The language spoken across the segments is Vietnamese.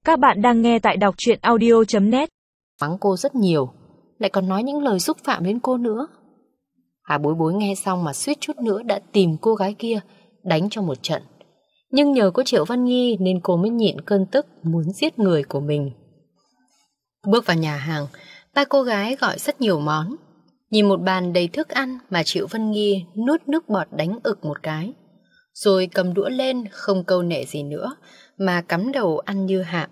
Các bạn đang nghe tại đọc truyện audio.net. Mắng cô rất nhiều, lại còn nói những lời xúc phạm đến cô nữa. Hà Bối Bối nghe xong mà suýt chút nữa đã tìm cô gái kia đánh cho một trận. Nhưng nhờ có Triệu Văn Nhi nên cô mới nhịn cơn tức muốn giết người của mình. Bước vào nhà hàng, ba cô gái gọi rất nhiều món. Nhìn một bàn đầy thức ăn mà Triệu Văn Nhi nuốt nước bọt đánh ực một cái, rồi cầm đũa lên không câu nệ gì nữa mà cắm đầu ăn như hạm.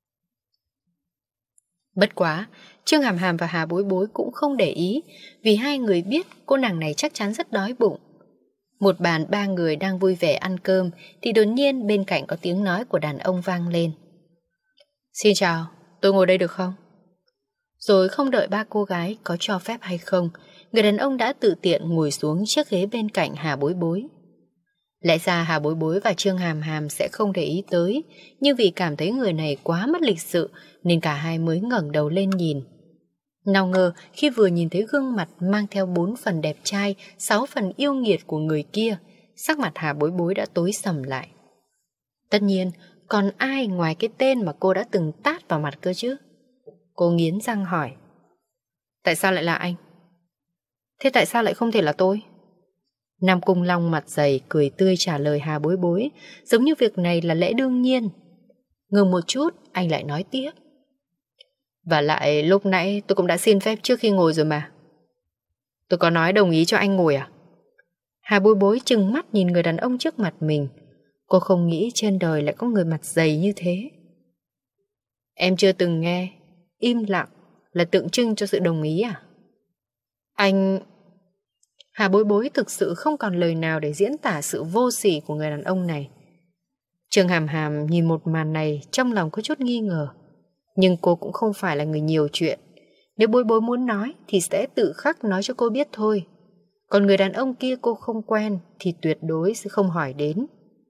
Bất quá, Trương Hàm Hàm và Hà Bối Bối cũng không để ý, vì hai người biết cô nàng này chắc chắn rất đói bụng. Một bàn ba người đang vui vẻ ăn cơm thì đột nhiên bên cạnh có tiếng nói của đàn ông vang lên. Xin chào, tôi ngồi đây được không? Rồi không đợi ba cô gái có cho phép hay không, người đàn ông đã tự tiện ngồi xuống chiếc ghế bên cạnh Hà Bối Bối. Lẽ ra Hà Bối Bối và Trương Hàm Hàm sẽ không để ý tới, nhưng vì cảm thấy người này quá mất lịch sự nên cả hai mới ngẩng đầu lên nhìn. Nào ngờ khi vừa nhìn thấy gương mặt mang theo 4 phần đẹp trai, 6 phần yêu nghiệt của người kia, sắc mặt Hà Bối Bối đã tối sầm lại. Tất nhiên, còn ai ngoài cái tên mà cô đã từng tát vào mặt cơ chứ? Cô nghiến răng hỏi. Tại sao lại là anh? Thế tại sao lại không thể là tôi? Nam Cung Long mặt dày cười tươi trả lời Hà Bối Bối, giống như việc này là lẽ đương nhiên. Ngừng một chút, anh lại nói tiếp. Và lại lúc nãy tôi cũng đã xin phép trước khi ngồi rồi mà. Tôi có nói đồng ý cho anh ngồi à? Hà Bối Bối trừng mắt nhìn người đàn ông trước mặt mình. Cô không nghĩ trên đời lại có người mặt dày như thế. Em chưa từng nghe im lặng là tượng trưng cho sự đồng ý à? Anh... Hà Bối Bối thực sự không còn lời nào để diễn tả sự vô sỉ của người đàn ông này. Trương Hàm Hàm nhìn một màn này trong lòng có chút nghi ngờ. Nhưng cô cũng không phải là người nhiều chuyện. Nếu Bối Bối muốn nói thì sẽ tự khắc nói cho cô biết thôi. Còn người đàn ông kia cô không quen thì tuyệt đối sẽ không hỏi đến.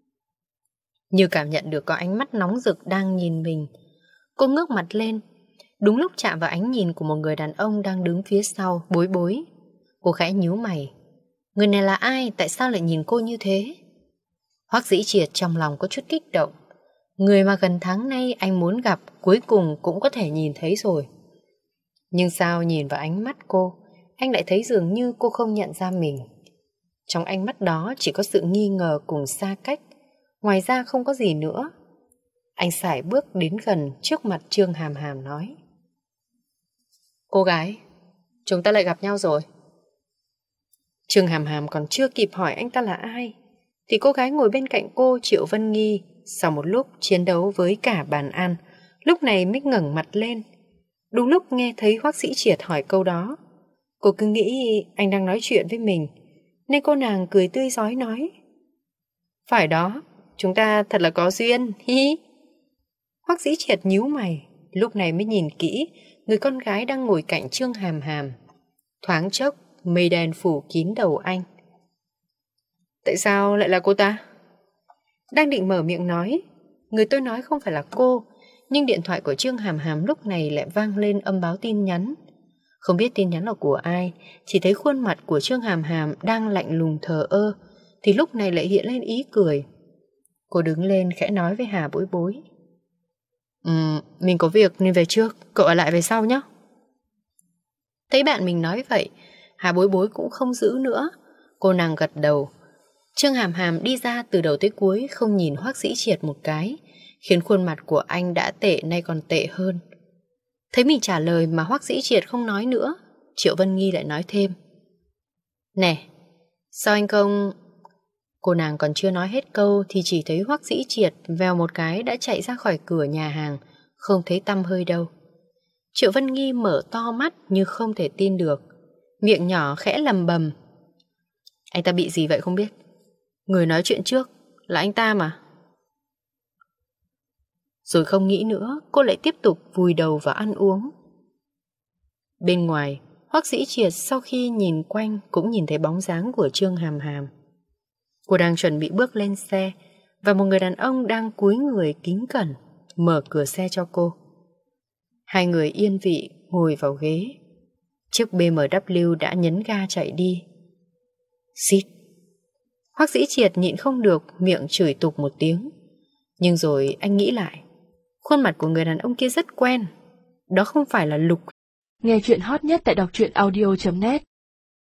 Như cảm nhận được có ánh mắt nóng rực đang nhìn mình, cô ngước mặt lên. Đúng lúc chạm vào ánh nhìn của một người đàn ông đang đứng phía sau Bối Bối. Cô khẽ nhíu mày. Người này là ai? Tại sao lại nhìn cô như thế? Hoắc Dĩ Triệt trong lòng có chút kích động. Người mà gần tháng nay anh muốn gặp cuối cùng cũng có thể nhìn thấy rồi. Nhưng sao nhìn vào ánh mắt cô, anh lại thấy dường như cô không nhận ra mình. Trong ánh mắt đó chỉ có sự nghi ngờ cùng xa cách, ngoài ra không có gì nữa. Anh sải bước đến gần trước mặt Trương Hàm Hàm nói. Cô gái, chúng ta lại gặp nhau rồi. Trương Hàm Hàm còn chưa kịp hỏi anh ta là ai thì cô gái ngồi bên cạnh cô, Triệu Văn Nhi, sau một lúc chiến đấu với cả bàn ăn, lúc này mới ngẩng mặt lên. Đúng lúc nghe thấy Hoắc Dĩ Triệt hỏi câu đó, cô cứ nghĩ anh đang nói chuyện với mình, nên cô nàng cười tươi rói nói. Phải đó, chúng ta thật là có duyên, hi hi. Hoắc Dĩ Triệt nhíu mày, lúc này mới nhìn kỹ người con gái đang ngồi cạnh Trương Hàm Hàm. Thoáng chốc, mây đen phủ kín đầu anh. Tại sao lại là cô ta? Đang định mở miệng nói, người tôi nói không phải là cô, nhưng điện thoại của Trương Hàm Hàm lúc này lại vang lên âm báo tin nhắn. Không biết tin nhắn là của ai, chỉ thấy khuôn mặt của Trương Hàm Hàm đang lạnh lùng thờ ơ, thì lúc này lại hiện lên ý cười. Cô đứng lên khẽ nói với Hà Bối Bối. Mình có việc nên về trước, cậu ở lại về sau nhé. Thấy bạn mình nói vậy, Hà Bối Bối cũng không giữ nữa. Cô nàng gật đầu. Trương Hàm Hàm đi ra từ đầu tới cuối không nhìn Hoắc Dĩ Triệt một cái, khiến khuôn mặt của anh đã tệ nay còn tệ hơn. Thấy mình trả lời mà Hoắc Dĩ Triệt không nói nữa, Triệu Văn Nghi lại nói thêm. Nè, sao anh không... Cô nàng còn chưa nói hết câu thì chỉ thấy Hoắc Dĩ Triệt vèo một cái đã chạy ra khỏi cửa nhà hàng, không thấy tăm hơi đâu. Triệu Văn Nghi mở to mắt như không thể tin được, miệng nhỏ khẽ lầm bầm. Anh ta bị gì vậy không biết? Người nói chuyện trước là anh ta mà. Rồi không nghĩ nữa, cô lại tiếp tục vùi đầu vào ăn uống. Bên ngoài, Hoắc Dĩ Triệt sau khi nhìn quanh cũng nhìn thấy bóng dáng của Trương Hàm Hàm. Cô đang chuẩn bị bước lên xe và một người đàn ông đang cúi người kính cẩn mở cửa xe cho cô. Hai người yên vị ngồi vào ghế. Chiếc BMW đã nhấn ga chạy đi. Xít. Hoắc Dĩ Triệt nhịn không được miệng chửi tục một tiếng. Nhưng rồi anh nghĩ lại. Khuôn mặt của người đàn ông kia rất quen. Đó không phải là Lục. Nghe chuyện hot nhất tại đọc truyện audio.net